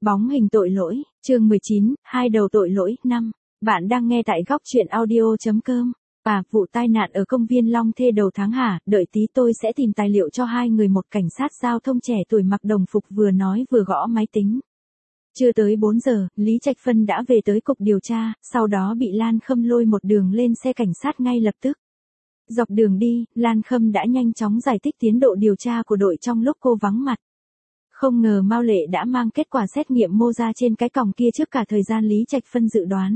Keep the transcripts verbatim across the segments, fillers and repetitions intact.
Bóng hình tội lỗi, chương mười chín, hai đầu tội lỗi, năm. Bạn đang nghe tại góc truyện audio.com. À, vụ tai nạn ở công viên Long Thê đầu tháng hả, đợi tí tôi sẽ tìm tài liệu cho hai người. Một cảnh sát giao thông trẻ tuổi mặc đồng phục vừa nói vừa gõ máy tính. Chưa tới bốn giờ, Lý Trạch Phân đã về tới cục điều tra, sau đó bị Lan Khâm lôi một đường lên xe cảnh sát ngay lập tức. Dọc đường đi, Lan Khâm đã nhanh chóng giải thích tiến độ điều tra của đội trong lúc cô vắng mặt. Không ngờ Mao Lệ đã mang kết quả xét nghiệm mô da trên cái còng kia trước cả thời gian Lý Trạch Phân dự đoán.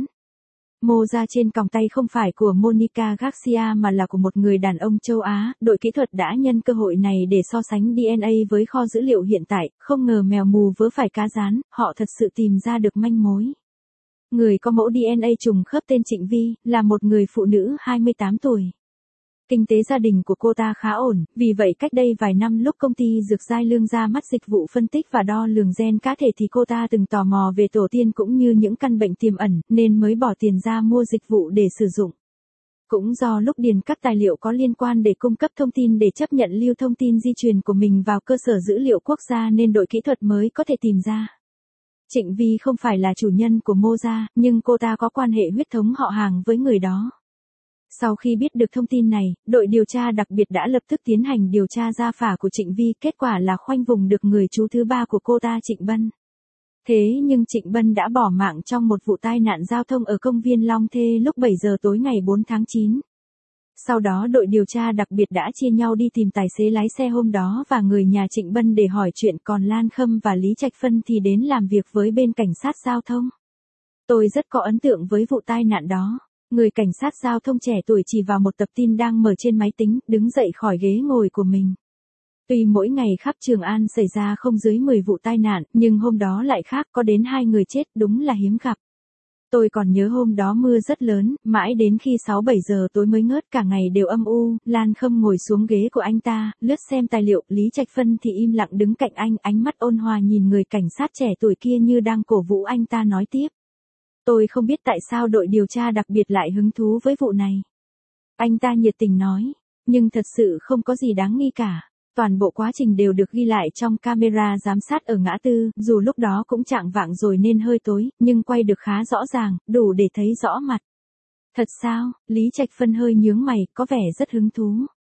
Mô da trên còng tay không phải của Monica Garcia mà là của một người đàn ông châu Á. Đội kỹ thuật đã nhân cơ hội này để so sánh đê en a với kho dữ liệu hiện tại, không ngờ mèo mù vớ phải cá rán, họ thật sự tìm ra được manh mối. Người có mẫu đê en a trùng khớp tên Trịnh Vi, là một người phụ nữ hai mươi tám tuổi. Kinh tế gia đình của cô ta khá ổn, vì vậy cách đây vài năm lúc công ty Dược Giai Lương ra mắt dịch vụ phân tích và đo lường gen cá thể thì cô ta từng tò mò về tổ tiên cũng như những căn bệnh tiềm ẩn, nên mới bỏ tiền ra mua dịch vụ để sử dụng. Cũng do lúc điền các tài liệu có liên quan để cung cấp thông tin để chấp nhận lưu thông tin di truyền của mình vào cơ sở dữ liệu quốc gia nên đội kỹ thuật mới có thể tìm ra. Trịnh Vi không phải là chủ nhân của mô da, nhưng cô ta có quan hệ huyết thống họ hàng với người đó. Sau khi biết được thông tin này, đội điều tra đặc biệt đã lập tức tiến hành điều tra gia phả của Trịnh Vi, kết quả là khoanh vùng được người chú thứ ba của cô ta Trịnh Bân. Thế nhưng Trịnh Bân đã bỏ mạng trong một vụ tai nạn giao thông ở công viên Long Thê lúc bảy giờ tối ngày bốn tháng chín. Sau đó đội điều tra đặc biệt đã chia nhau đi tìm tài xế lái xe hôm đó và người nhà Trịnh Bân để hỏi chuyện, còn Lan Khâm và Lý Trạch Phân thì đến làm việc với bên cảnh sát giao thông. Tôi rất có ấn tượng với vụ tai nạn đó. Người cảnh sát giao thông trẻ tuổi chỉ vào một tập tin đang mở trên máy tính, đứng dậy khỏi ghế ngồi của mình. Tuy mỗi ngày khắp Trường An xảy ra không dưới mười vụ tai nạn, nhưng hôm đó lại khác, có đến hai người chết, đúng là hiếm gặp. Tôi còn nhớ hôm đó mưa rất lớn, mãi đến khi sáu bảy giờ tối mới ngớt, cả ngày đều âm u. Lan Khâm ngồi xuống ghế của anh ta, lướt xem tài liệu. Lý Trạch Phân thì im lặng đứng cạnh anh, ánh mắt ôn hòa nhìn người cảnh sát trẻ tuổi kia như đang cổ vũ anh ta nói tiếp. Tôi không biết tại sao đội điều tra đặc biệt lại hứng thú với vụ này. Anh ta nhiệt tình nói, nhưng thật sự không có gì đáng nghi cả. Toàn bộ quá trình đều được ghi lại trong camera giám sát ở ngã tư, dù lúc đó cũng chạng vạng rồi nên hơi tối, nhưng quay được khá rõ ràng, đủ để thấy rõ mặt. Thật sao? Lý Trạch Phân hơi nhướng mày, có vẻ rất hứng thú.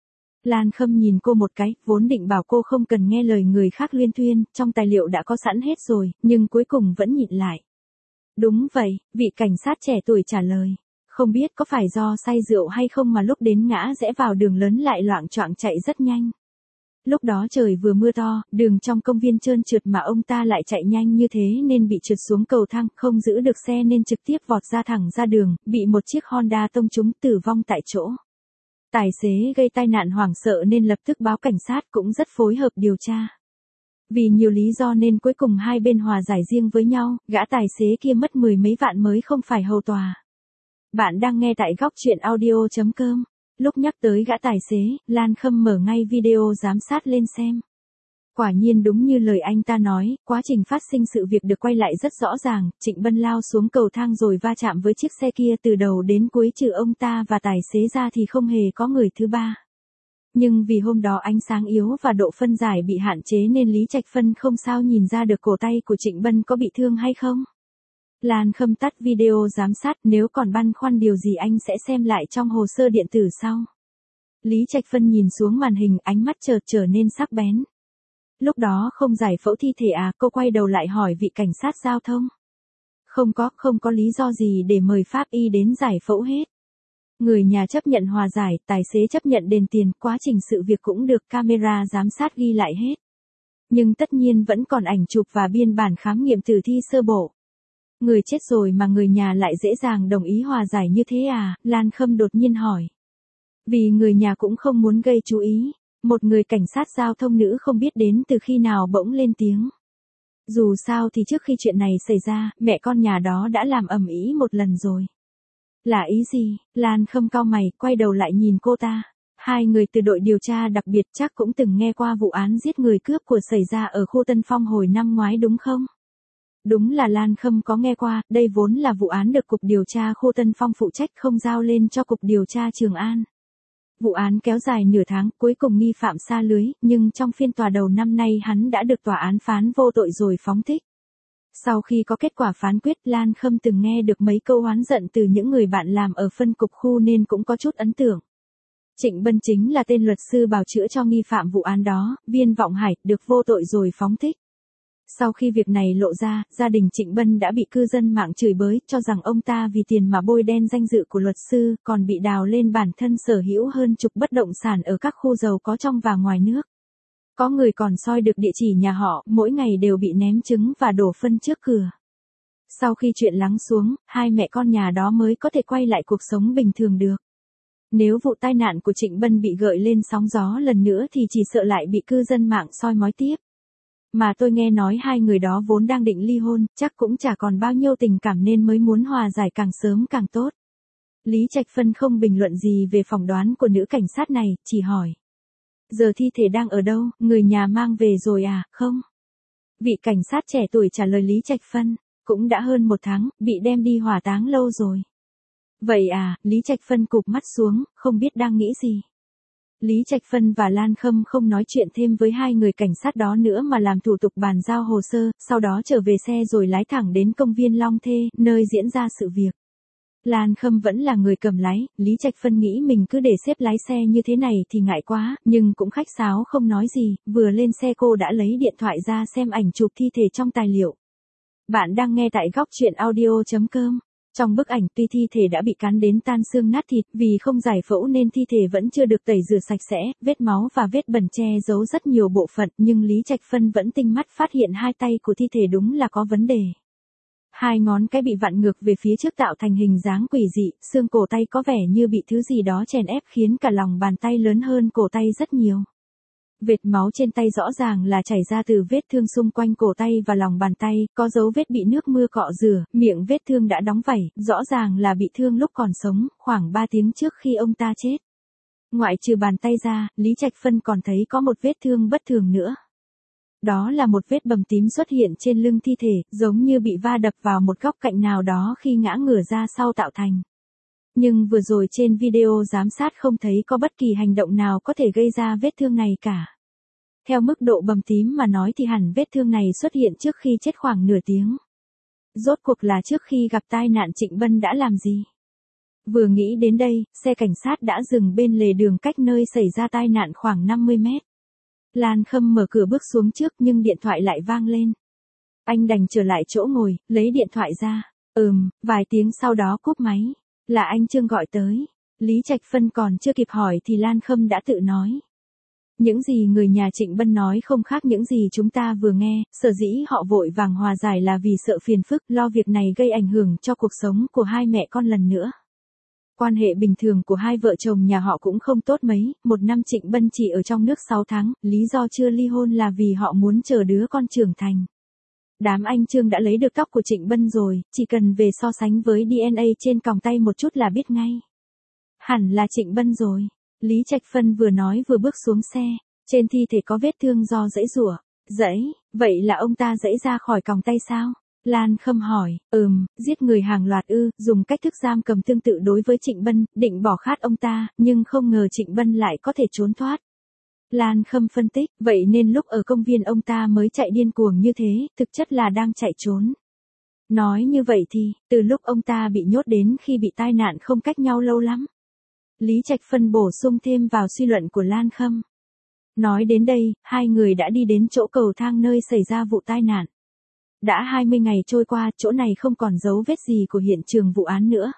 Lan Khâm nhìn cô một cái, vốn định bảo cô không cần nghe lời người khác luyên thuyên, trong tài liệu đã có sẵn hết rồi, nhưng cuối cùng vẫn nhịn lại. Đúng vậy, vị cảnh sát trẻ tuổi trả lời. Không biết có phải do say rượu hay không mà lúc đến ngã rẽ vào đường lớn lại loạng choạng chạy rất nhanh. Lúc đó trời vừa mưa to, đường trong công viên trơn trượt mà ông ta lại chạy nhanh như thế nên bị trượt xuống cầu thang, không giữ được xe nên trực tiếp vọt ra thẳng ra đường, bị một chiếc Honda tông trúng tử vong tại chỗ. Tài xế gây tai nạn hoảng sợ nên lập tức báo cảnh sát, cũng rất phối hợp điều tra. Vì nhiều lý do nên cuối cùng hai bên hòa giải riêng với nhau, gã tài xế kia mất mười mấy vạn mới không phải hầu tòa. Bạn đang nghe tại góc truyện audio.com. Lúc nhắc tới gã tài xế, Lan Khâm mở ngay video giám sát lên xem. Quả nhiên đúng như lời anh ta nói, quá trình phát sinh sự việc được quay lại rất rõ ràng. Trịnh Bân lao xuống cầu thang rồi va chạm với chiếc xe kia, từ đầu đến cuối trừ ông ta và tài xế ra thì không hề có người thứ ba. Nhưng vì hôm đó ánh sáng yếu và độ phân giải bị hạn chế nên Lý Trạch Phân không sao nhìn ra được cổ tay của Trịnh Bân có bị thương hay không. Lan Khâm tắt video giám sát, nếu còn băn khoăn điều gì anh sẽ xem lại trong hồ sơ điện tử sau. Lý Trạch Phân nhìn xuống màn hình, ánh mắt chợt trở nên sắc bén. Lúc đó không giải phẫu thi thể à? Cô quay đầu lại hỏi vị cảnh sát giao thông. Không có, không có lý do gì để mời pháp y đến giải phẫu hết. Người nhà chấp nhận hòa giải, tài xế chấp nhận đền tiền, quá trình sự việc cũng được camera giám sát ghi lại hết. Nhưng tất nhiên vẫn còn ảnh chụp và biên bản khám nghiệm tử thi sơ bộ. Người chết rồi mà người nhà lại dễ dàng đồng ý hòa giải như thế à? Lan Khâm đột nhiên hỏi. Vì người nhà cũng không muốn gây chú ý, một người cảnh sát giao thông nữ không biết đến từ khi nào bỗng lên tiếng. Dù sao thì trước khi chuyện này xảy ra, mẹ con nhà đó đã làm ầm ĩ một lần rồi. Là ý gì? Lan Khâm cau mày, quay đầu lại nhìn cô ta. Hai người từ đội điều tra đặc biệt chắc cũng từng nghe qua vụ án giết người cướp của xảy ra ở khu Tân Phong hồi năm ngoái đúng không? Đúng là Lan Khâm có nghe qua, đây vốn là vụ án được Cục Điều tra khu Tân Phong phụ trách không giao lên cho Cục Điều tra Trường An. Vụ án kéo dài nửa tháng, cuối cùng nghi phạm sa lưới, nhưng trong phiên tòa đầu năm nay hắn đã được tòa án phán vô tội rồi phóng thích. Sau khi có kết quả phán quyết, Lan Khâm từng nghe được mấy câu oán giận từ những người bạn làm ở phân cục khu nên cũng có chút ấn tượng. Trịnh Bân chính là tên luật sư bào chữa cho nghi phạm vụ án đó, Viên Vọng Hải, được vô tội rồi phóng thích. Sau khi việc này lộ ra, gia đình Trịnh Bân đã bị cư dân mạng chửi bới, cho rằng ông ta vì tiền mà bôi đen danh dự của luật sư, còn bị đào lên bản thân sở hữu hơn chục bất động sản ở các khu giàu có trong và ngoài nước. Có người còn soi được địa chỉ nhà họ, mỗi ngày đều bị ném trứng và đổ phân trước cửa. Sau khi chuyện lắng xuống, hai mẹ con nhà đó mới có thể quay lại cuộc sống bình thường được. Nếu vụ tai nạn của Trịnh Bân bị gợi lên sóng gió lần nữa thì chỉ sợ lại bị cư dân mạng soi mói tiếp. Mà tôi nghe nói hai người đó vốn đang định ly hôn, chắc cũng chả còn bao nhiêu tình cảm nên mới muốn hòa giải càng sớm càng tốt. Lý Trạch Phân không bình luận gì về phỏng đoán của nữ cảnh sát này, chỉ hỏi. Giờ thi thể đang ở đâu, người nhà mang về rồi à, không? Vị cảnh sát trẻ tuổi trả lời Lý Trạch Phân, cũng đã hơn một tháng, bị đem đi hỏa táng lâu rồi. Vậy à, Lý Trạch Phân cụp mắt xuống, không biết đang nghĩ gì. Lý Trạch Phân và Lan Khâm không nói chuyện thêm với hai người cảnh sát đó nữa mà làm thủ tục bàn giao hồ sơ, sau đó trở về xe rồi lái thẳng đến công viên Long Thê, nơi diễn ra sự việc. Lan Khâm vẫn là người cầm lái, Lý Trạch Phân nghĩ mình cứ để xếp lái xe như thế này thì ngại quá, nhưng cũng khách sáo không nói gì, vừa lên xe cô đã lấy điện thoại ra xem ảnh chụp thi thể trong tài liệu. Bạn đang nghe tại góc truyện audio chấm com. Trong bức ảnh tuy thi thể đã bị cắn đến tan xương nát thịt, vì không giải phẫu nên thi thể vẫn chưa được tẩy rửa sạch sẽ, vết máu và vết bẩn che giấu rất nhiều bộ phận, nhưng Lý Trạch Phân vẫn tinh mắt phát hiện hai tay của thi thể đúng là có vấn đề. Hai ngón cái bị vặn ngược về phía trước tạo thành hình dáng quỷ dị, xương cổ tay có vẻ như bị thứ gì đó chèn ép khiến cả lòng bàn tay lớn hơn cổ tay rất nhiều. Vệt máu trên tay rõ ràng là chảy ra từ vết thương xung quanh cổ tay và lòng bàn tay, có dấu vết bị nước mưa cọ rửa, miệng vết thương đã đóng vảy, rõ ràng là bị thương lúc còn sống, khoảng ba tiếng trước khi ông ta chết. Ngoại trừ bàn tay ra, Lý Trạch Phân còn thấy có một vết thương bất thường nữa. Đó là một vết bầm tím xuất hiện trên lưng thi thể, giống như bị va đập vào một góc cạnh nào đó khi ngã ngửa ra sau tạo thành. Nhưng vừa rồi trên video giám sát không thấy có bất kỳ hành động nào có thể gây ra vết thương này cả. Theo mức độ bầm tím mà nói thì hẳn vết thương này xuất hiện trước khi chết khoảng nửa tiếng. Rốt cuộc là trước khi gặp tai nạn Trịnh Bân đã làm gì? Vừa nghĩ đến đây, xe cảnh sát đã dừng bên lề đường cách nơi xảy ra tai nạn khoảng năm mươi mét. Lan Khâm mở cửa bước xuống trước nhưng điện thoại lại vang lên. Anh đành trở lại chỗ ngồi, lấy điện thoại ra. Ừm, vài tiếng sau đó cúp máy. Là anh Trương gọi tới. Lý Trạch Phân còn chưa kịp hỏi thì Lan Khâm đã tự nói. Những gì người nhà Trịnh Bân nói không khác những gì chúng ta vừa nghe, sở dĩ họ vội vàng hòa giải là vì sợ phiền phức, lo việc này gây ảnh hưởng cho cuộc sống của hai mẹ con lần nữa. Quan hệ bình thường của hai vợ chồng nhà họ cũng không tốt mấy, một năm Trịnh Bân chỉ ở trong nước sáu tháng, lý do chưa ly hôn là vì họ muốn chờ đứa con trưởng thành. Đám anh Trương đã lấy được tóc của Trịnh Bân rồi, chỉ cần về so sánh với đê en a trên còng tay một chút là biết ngay. Hẳn là Trịnh Bân rồi. Lý Trạch Phân vừa nói vừa bước xuống xe, trên thi thể có vết thương do giãy giụa. Giãy, vậy là ông ta giãy ra khỏi còng tay sao? Lan Khâm hỏi, ừm, giết người hàng loạt ư, dùng cách thức giam cầm tương tự đối với Trịnh Bân, định bỏ khát ông ta, nhưng không ngờ Trịnh Bân lại có thể trốn thoát. Lan Khâm phân tích, vậy nên lúc ở công viên ông ta mới chạy điên cuồng như thế, thực chất là đang chạy trốn. Nói như vậy thì, từ lúc ông ta bị nhốt đến khi bị tai nạn không cách nhau lâu lắm. Lý Trạch Phân bổ sung thêm vào suy luận của Lan Khâm. Nói đến đây, hai người đã đi đến chỗ cầu thang nơi xảy ra vụ tai nạn. Đã hai mươi ngày trôi qua, chỗ này không còn dấu vết gì của hiện trường vụ án nữa.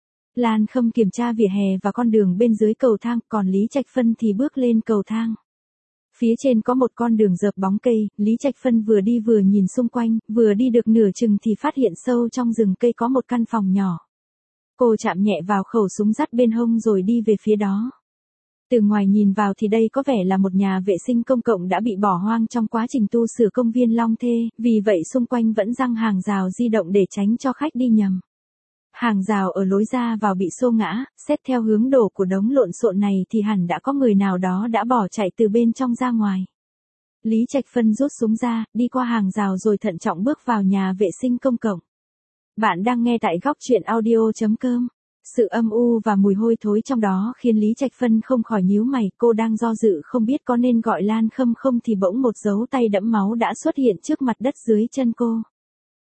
Lan Khâm kiểm tra vỉa hè và con đường bên dưới cầu thang, còn Lý Trạch Phân thì bước lên cầu thang. Phía trên có một con đường dợp bóng cây, Lý Trạch Phân vừa đi vừa nhìn xung quanh, vừa đi được nửa chừng thì phát hiện sâu trong rừng cây có một căn phòng nhỏ. Cô chạm nhẹ vào khẩu súng dắt bên hông rồi đi về phía đó. Từ ngoài nhìn vào thì đây có vẻ là một nhà vệ sinh công cộng đã bị bỏ hoang trong quá trình tu sửa công viên Long Thê, vì vậy xung quanh vẫn giăng hàng rào di động để tránh cho khách đi nhầm. Hàng rào ở lối ra vào bị xô ngã, xét theo hướng đổ của đống lộn xộn này thì hẳn đã có người nào đó đã bỏ chạy từ bên trong ra ngoài. Lý Trạch Phân rút súng ra, đi qua hàng rào rồi thận trọng bước vào nhà vệ sinh công cộng. Bạn đang nghe tại góc truyện audio chấm com. Sự âm u và mùi hôi thối trong đó khiến Lý Trạch Phân không khỏi nhíu mày, cô đang do dự không biết có nên gọi Lan Khâm không thì bỗng một dấu tay đẫm máu đã xuất hiện trước mặt đất dưới chân cô.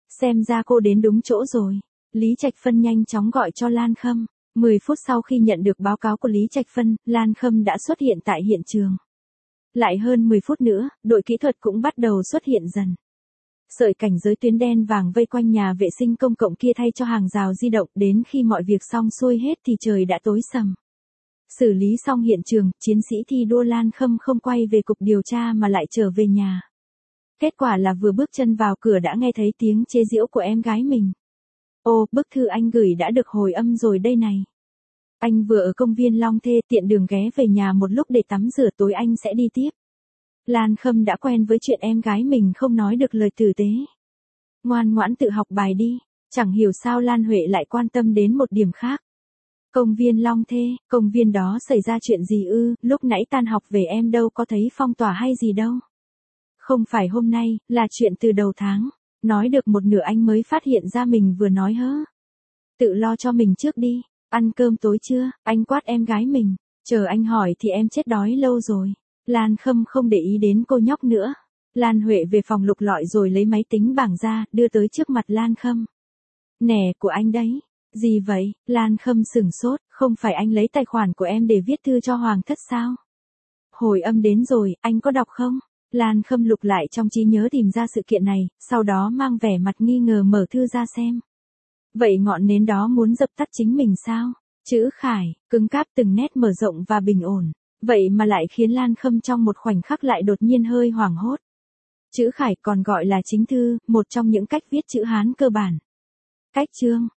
Xem ra cô đến đúng chỗ rồi. Lý Trạch Phân nhanh chóng gọi cho Lan Khâm. mười phút sau khi nhận được báo cáo của Lý Trạch Phân, Lan Khâm đã xuất hiện tại hiện trường. Lại hơn mười phút nữa, đội kỹ thuật cũng bắt đầu xuất hiện dần. Sợi cảnh giới tuyến đen vàng vây quanh nhà vệ sinh công cộng kia thay cho hàng rào di động, đến khi mọi việc xong xuôi hết thì trời đã tối sầm. Xử lý xong hiện trường, chiến sĩ thi đua Lan Khâm không quay về cục điều tra mà lại trở về nhà. Kết quả là vừa bước chân vào cửa đã nghe thấy tiếng chế giễu của em gái mình. Ô, bức thư anh gửi đã được hồi âm rồi đây này. Anh vừa ở công viên Long Thê, tiện đường ghé về nhà một lúc để tắm rửa, tối anh sẽ đi tiếp. Lan Khâm đã quen với chuyện em gái mình không nói được lời tử tế. Ngoan ngoãn tự học bài đi. Chẳng hiểu sao Lan Huệ lại quan tâm đến một điểm khác. Công viên Long Thê, công viên đó xảy ra chuyện gì ư? Lúc nãy tan học về em đâu có thấy phong tỏa hay gì đâu. Không phải hôm nay, là chuyện từ đầu tháng. Nói được một nửa anh mới phát hiện ra mình vừa nói hớ. Tự lo cho mình trước đi. Ăn cơm tối chưa? Anh quát em gái mình. Chờ anh hỏi thì em chết đói lâu rồi. Lan Khâm không để ý đến cô nhóc nữa. Lan Huệ về phòng lục lọi rồi lấy máy tính bảng ra, đưa tới trước mặt Lan Khâm. Nè, của anh đấy. Gì vậy? Lan Khâm sửng sốt, không phải anh lấy tài khoản của em để viết thư cho Hoàng thất sao? Hồi âm đến rồi, anh có đọc không? Lan Khâm lục lại trong trí nhớ tìm ra sự kiện này, sau đó mang vẻ mặt nghi ngờ mở thư ra xem. Vậy ngọn nến đó muốn dập tắt chính mình sao? Chữ Khải, cứng cáp từng nét mở rộng và bình ổn. Vậy mà lại khiến Lan Khâm trong một khoảnh khắc lại đột nhiên hơi hoảng hốt. Chữ Khải còn gọi là chính thư, một trong những cách viết chữ Hán cơ bản. Cách chương,